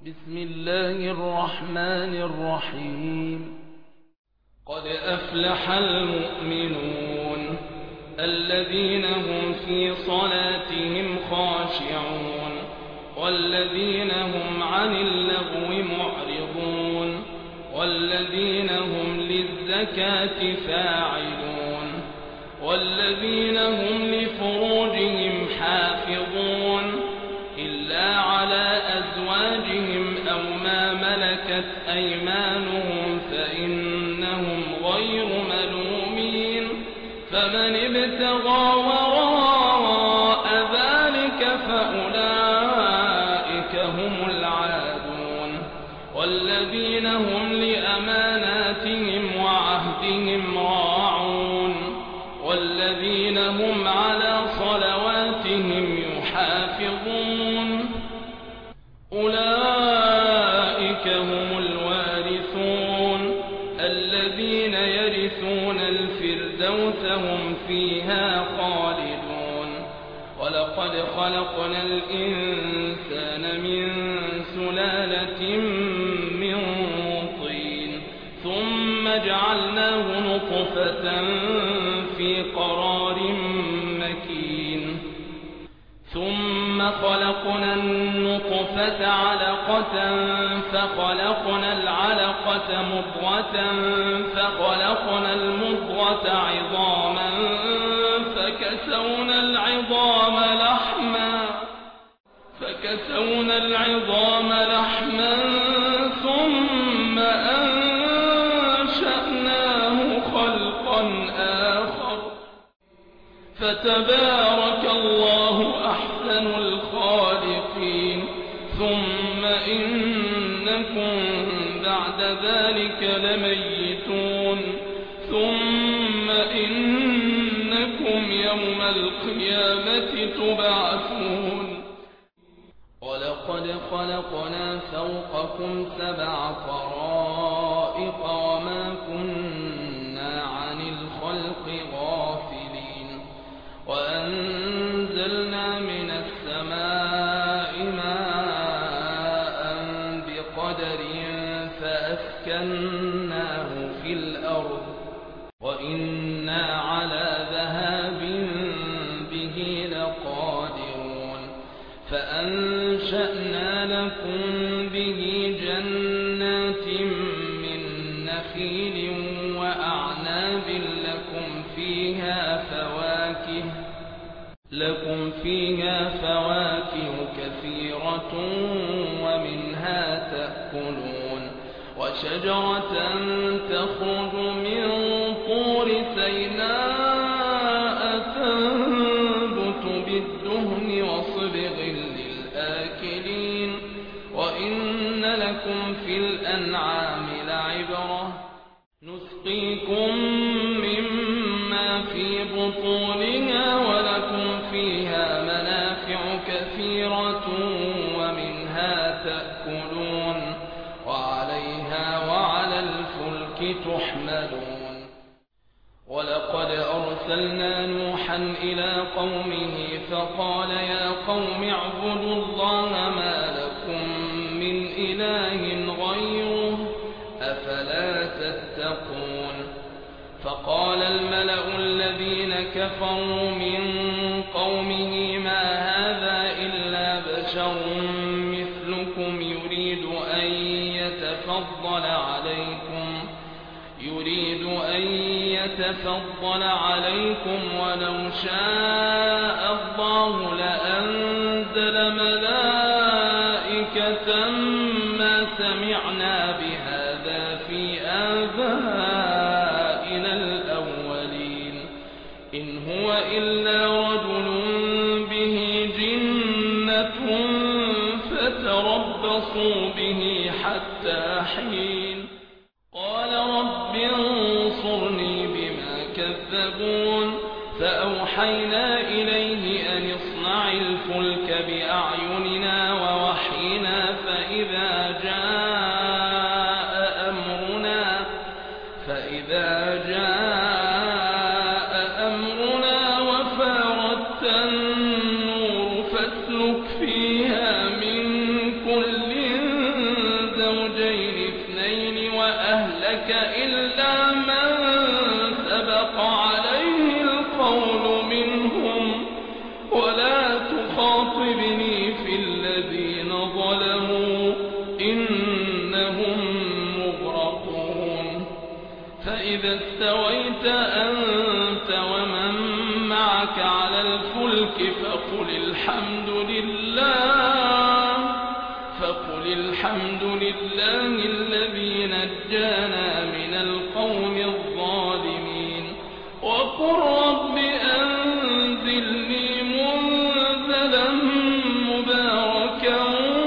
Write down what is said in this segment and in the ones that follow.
بسم الله الرحمن الرحيم. قد أفلح المؤمنون الذين هم في صلاتهم خاشعون والذين هم عن اللغو معرضون والذين هم للزكاة فاعلون والذين هم لفروجهم حافظون إلا على أزواجهم أو ما ملكت أيمانهم فإنهم غير ملومين فمن ابتغى وراء ذلك فأولئك هم العادون والذين هم لأماناتهم وعهدهم راعون والذين هم على صلواتهم يحافظون أولئك هم الوارثون الذين يرثون الفردوس هم فيها خالدون. ولقد خلقنا الإنسان من سلالة من طين ثم جعلناه نطفة في قرار مكين ثم خلقنا النطفة علقة فخلقنا العلقة مضغة فخلقنا المضغة عظاما فكسونا العظام لحما ثم أنشأناه خلقا آخر فتبارك الله أحسن الخالقين. ثم إنكم بعد ذلك لميتون ثم إنكم يوم القيامة تبعثون. ولقد خلقنا فوقكم 7 طرائق وما كنا عن الخلق غافلين وأنزلنا من السماء ماء بقدر فأسكناه في الأرض وإنا على ذهاب به لقادرون فأنشأنا لكم به جنات من نخيل وأعناب لكم فيها فواكه كثيرة ومنها تأكلون وشجرة تخرج من طور سيناء تنبت بالدهن وصبغ للآكلين وإن لكم في الأنعام لعبرة نسقيكم مما في بطونها ولكم فيها منافع كثيرة ومنها تأكلون وعليها وعلى الفلك تحملون. ولقد أرسلنا نوحا إلى قومه فقال يا قوم اعبدوا الله ما لكم من إله غيره أفلا تتقون. فقال الملأ الذين كفروا من قومه ما هذا إلا بشر مثلكم يريد أن يتفضل عليكم ولو شاء الله لأنزل ملائكة ما سمعنا بهذا في آبائنا الأولين إن هو إلا رجل به جنة فتربصوا به حتى حين. قال رب انصرني بما كذبون فأوحينا إليه أن اصنع الفلك بأعيننا ووحينا فإذا جاء أمرنا وفارت النور فاسلك فيها من كل ظلموا إنهم مغرقون فإذا استويت أنت ومن معك على الفلك فقل الحمد لله الذي نجانا من القوم الظالمين وقل رب أنزلني منزلا مباركا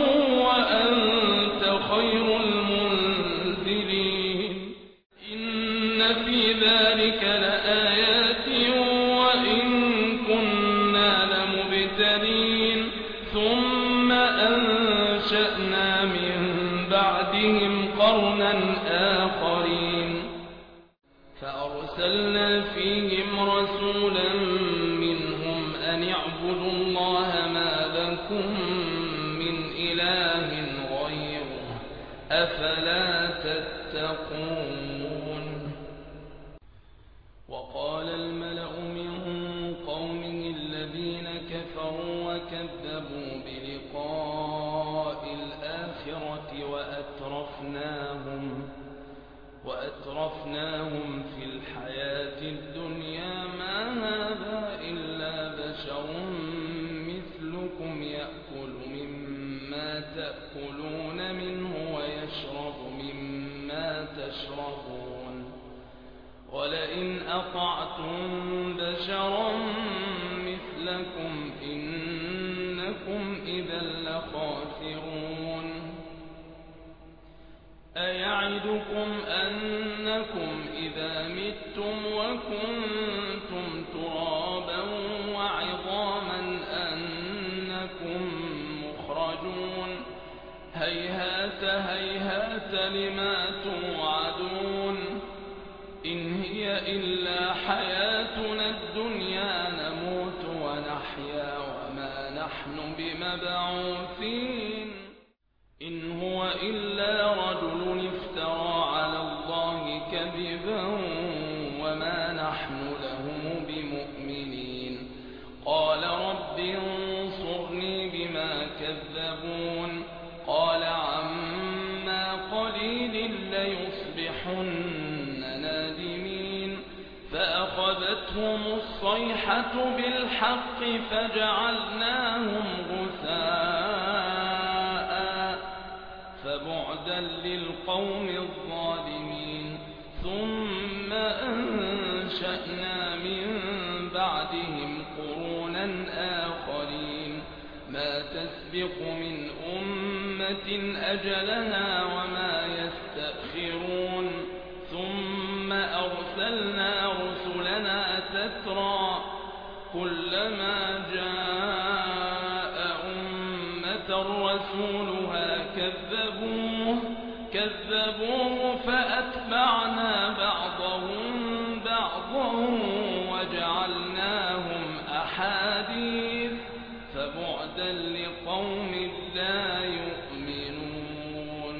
وأنت خير المنزلين إن في ذلك لآيات وإن كنا لمبتلين ثم أنشأنا من بعدهم قرنا آخرين فأرسلنا فيهم رسولا منهم أن اعبدوا الله ما لكم من إله غيره أفلا تتقون وقال الملأ من قومه الذين كفروا وكذبوا بلقاء الآخرة وأترفناهم في الحياة الدنيا ما هذا إلا بشر مثلكم يأكل مما تأكلون منه ويشرب مما تشربون ولئن أطعتم بشرا مثلكم إنكم إذا لخاسرون أيعدكم أنكم إذا متم وكنتم ترابا وعظاما أنكم مخرجون هيهات هيهات لما توعدون إن هي إلا حياتنا الدنيا نموت ونحيا وما نحن بمبعوثين إن هو إلا رجل افترى على الله كذبا وما نحن له بمؤمنين قال رب انصرني بما كذبون قال عما قليل ليصبحن نادمين فأخذتهم الصيحة بالحق فجعلناهم غثاء فبعدا للقوم الظالمين ثم أنشأنا من بعدهم قرونا آخرين ما تسبق من أمة أجلها وما يستأخرون ثم أرسلنا رسلنا تترى كلما جاء أمة رسولها كذبوه فأتبعنا بعضهم بعضا وجعلناهم أحاديث فبعدا لقوم لا يؤمنون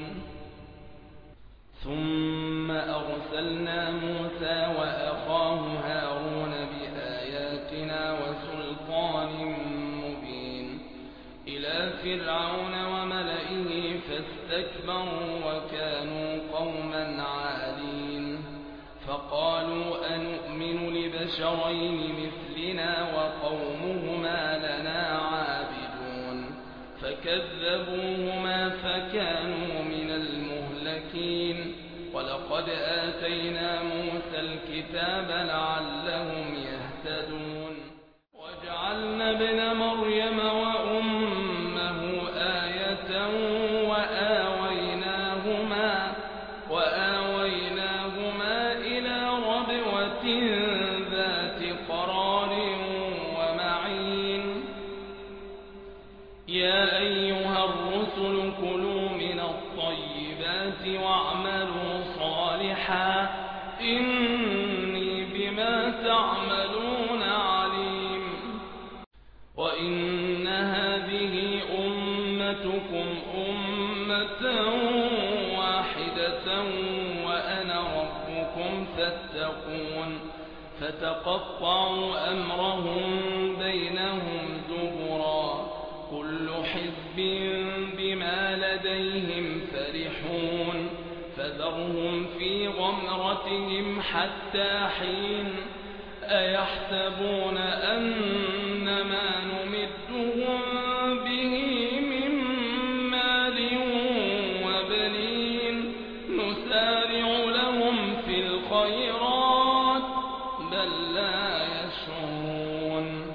ثم أرسلنا موسى وأخاه هارون بآياتنا وسلطان مبين إلى فرعون وملئه فاستكبروا وكانوا قوما عالين فقالوا أنؤمن لبشرين مثلنا وقومهما لنا عابدون فكذبوهما فكانوا من المهلكين ولقد آتينا موسى الكتاب لعلهم يهتدون وجعلنا ابن مريم وأمه آية وآويناهما إلى ربوة ذات قرار ومعين يا أيها الرسل كلوا من الطيبات واعملوا صالحا إني بما تعملون عليم وإن هذه أمتكم أمة واحدة وأنا ربكم فاتقون فتقطعوا أمرهم بينهم زبرا كل حزب بما لديهم فرحون فذرهم في غمرتهم حتى حين أيحسبون أن ما نمدهم به من مال وبنين نسارع لهم في الخيرات بل لا يشعرون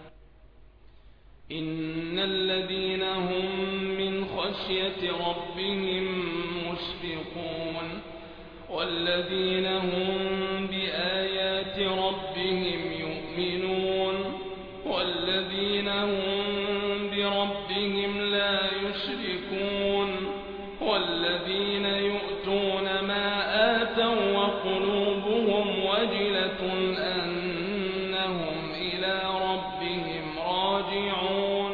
إن الذين هم من خشية ربهم مشفقون والذين هم بآيات ربهم يؤمنون والذين هم بربهم لا يشركون والذين يؤتون ما آتوا وقلوبهم وجلة أنهم إلى ربهم راجعون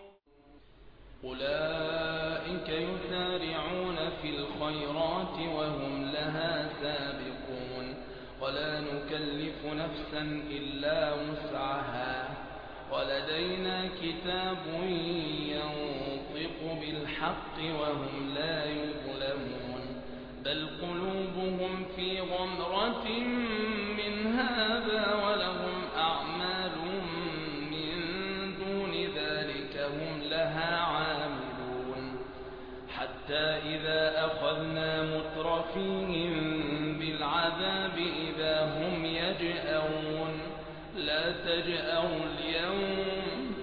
أولئك يسارعون في الخيرات وهم لها سابقون ولا نكلف نفسا إلا وسعها ولدينا كتاب ينطق بالحق وهم لا يظلمون بل قلوبهم في غمرة من هذا ولهم أعمال من دون ذلك هم لها عاملون حتى إذا أخذنا مترفيهم بالعذاب إذا هم يجأرون لا تجأروا اليوم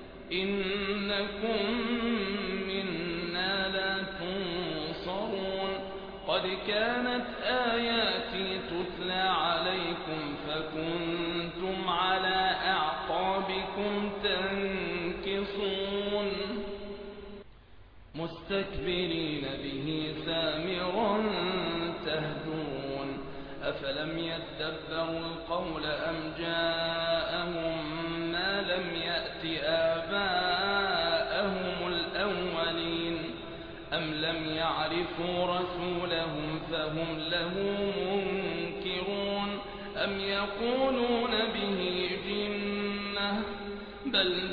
إنكم منا لا تنصرون قد كانت آياتي تتلى عليكم فكنتم على أعقابكم تنكصون مستكبرين به سامرا تهجرون أفلم يدبروا القول أم جاءهم ما لم يأت آباءهم الأولين أم لم يعرفوا رسولهم فهم له منكرون أم يقولون به جنة بل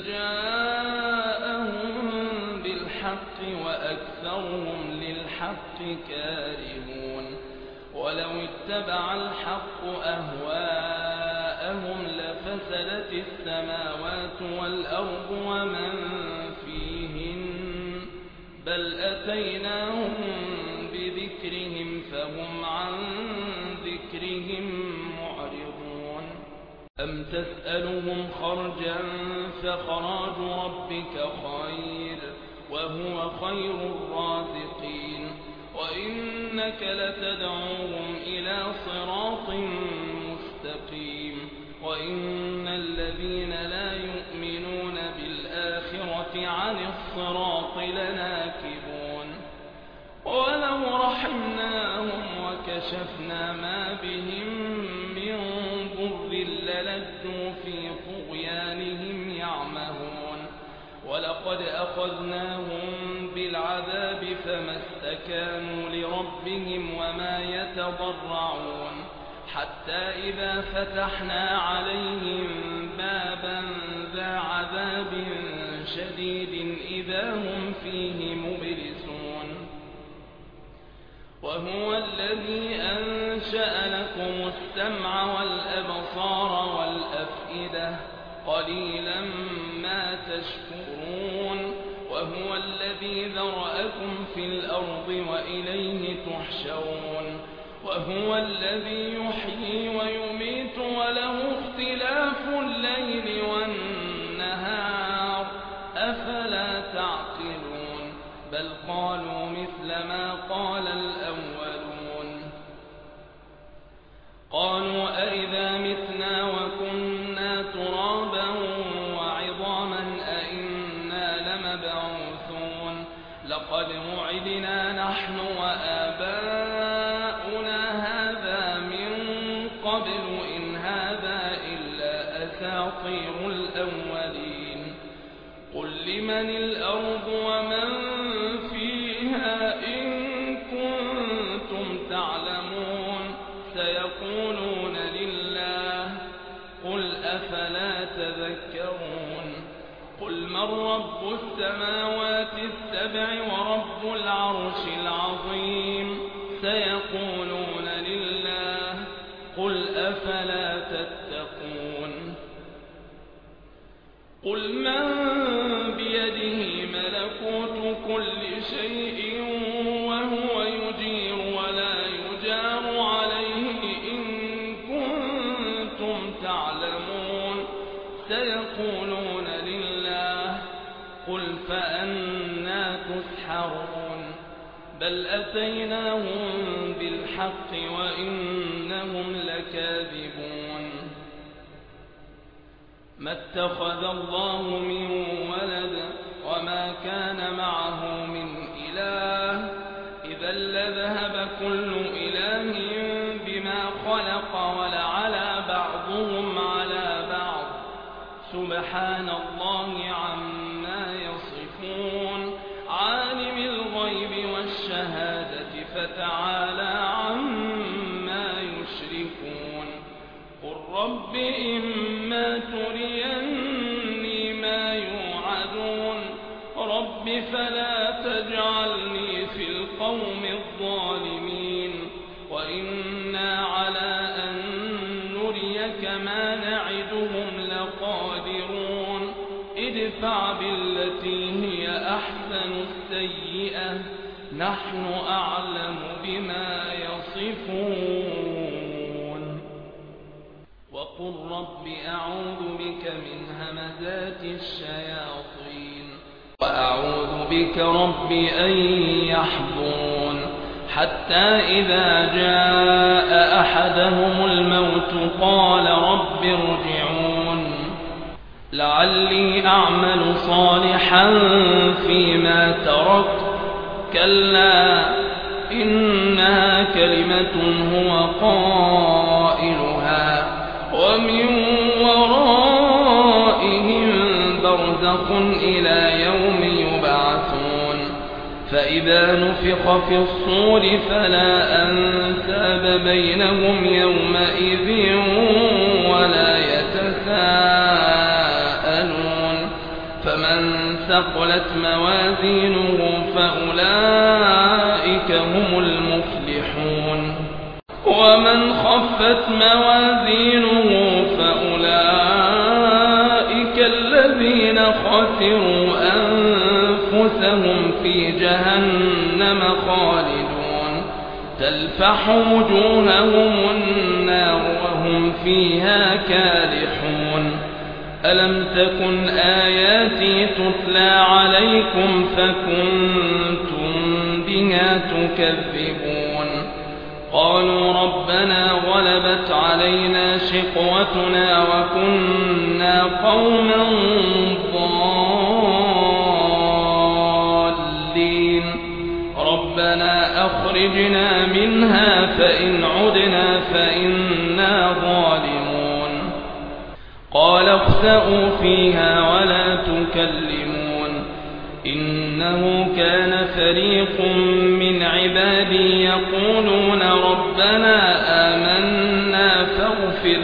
جاءهم بالحق وأكثرهم للحق كارهون ولو اتبع الحق أهواءهم لفسدت السماوات والأرض ومن فيهن بل أتيناهم بذكرهم فهم عن ذكرهم معرضون أم تسألهم خرجا فخراج ربك خير وهو خير الرازقين وإنك لتدعوهم إلى صراط مستقيم وإن الذين لا يؤمنون بالآخرة عن الصراط لناكبون ولو رحمناهم وكشفنا ما بهم من ضر للجوا في طغيانهم يعمهون ولقد أخذناهم بالعذاب فما استكانوا لربهم وما يتضرعون حتى إذا فتحنا عليهم بابا ذا عذاب شديد إذا هم فيه مبلسون وهو الذي أنشأ لكم السمع والأبصار والأفئدة قليلا ما تشكرون وهو الذي ذرأكم في الأرض وإليه تحشرون وهو الذي يحيي ويميت وله اختلاف الليل والنهار أفلا تعقلون بل قالوا مثل ما قال الأولون قالوا أئذا متنا وكنا ترابا وعظاما أئنا لمبعوثون لقد وعدنا نحن وآباؤنا هذا من قبل إن هذا إلا أساطير الأولين قل لمن الأرض ومن فيها إن كنتم تعلمون سيقولون لله قل أفلا تذكرون قل من رب السماوات السبع ورب العرش العظيم سيقولون لله قل أفلا تتقون قل من بيده ملكوت كل شيء وهو يجير ولا يجار عليه إن كنتم تعلمون سيقولون لله قل فأنى تسحرون بل أتيناهم بالحق وإنهم لكاذبون ما اتخذ الله من ولد وما كان معه من إله إذا لذهب كل إله بما خلق ولعلى بعضهم على بعض سبحان الله عما يصفون عالم الغيب والشهادة فتعالى عما يشركون قل رب إما تريني ما يوعدون رب فلا تجعلني في القوم الظالمين وإنا على أن نريك ما نعدهم لقادرون ادفع بالتي هي أحسن السيئة نحن أعلم بما يصفون وقل رب أعوذ بك من همزات الشياطين وأعوذ بك رب أن يحضرون حتى إذا جاء أحدهم الموت قال رب ارجعون لعلي أعمل صالحا فيما تركت كلا إنها كلمة هو قائلها ومن ورائهم برزخ إلى يوم يبعثون فإذا نفخ في الصور فلا أنساب بينهم يومئذ ولا يتساءلون فمن ثقلت موازينه فأولئك هم المفلحون ومن خفت موازينه فأولئك الذين خسروا أنفسهم في جهنم خالدون تلفح وجوههم النار وهم فيها كالحون ألم تكن آياتي تتلى عليكم فكنتم بها تكذبون قالوا ربنا غلبت علينا شقوتنا وكنا قوما ضالين ربنا أخرجنا منها فإن عدنا فإنا ظالمون قال اخسئوا فيها ولا تكلمون إنه كان فريق من عبادي يقولون ربنا آمنا فاغفر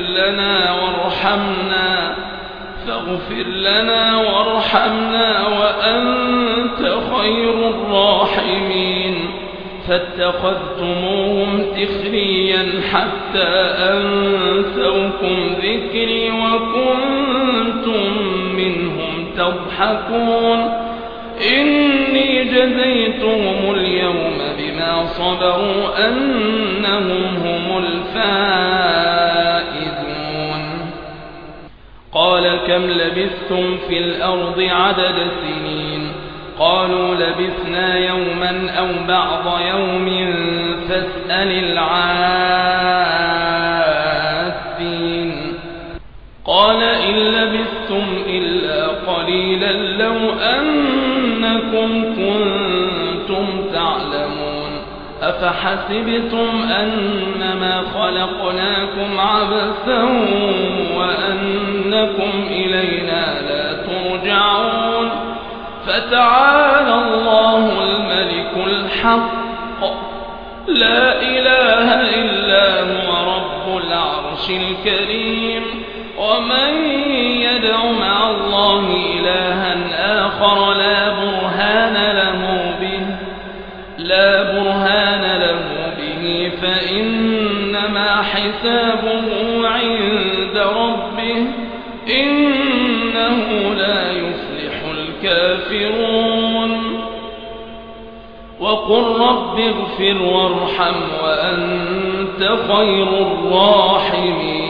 لنا وارحمنا وأنت خير الراحمين فاتخذتموهم سخريا حتى أنسوكم ذكري وكنتم منهم تضحكون إني جزيتهم اليوم بما صبروا أنهم هم الفائزون قال كم لبثتم في الأرض عدد سنين قالوا لبثنا يوما أو بعض يوم فاسأل العادين قال إن لبثتم إلا قليلا لو أنكم كنتم تعلمون أفحسبتم أنما خلقناكم عبثا وأنكم إلينا لا ترجعون فتعالى الله الملك الحق لا إله إلا هو رب العرش الكريم ومن يدع مع الله إلها آخر لا برهان له به فإنما حسابه عند ربه إنه لا يفلح الكافرون وقل رب اغفر وارحم وأنت خير الراحمين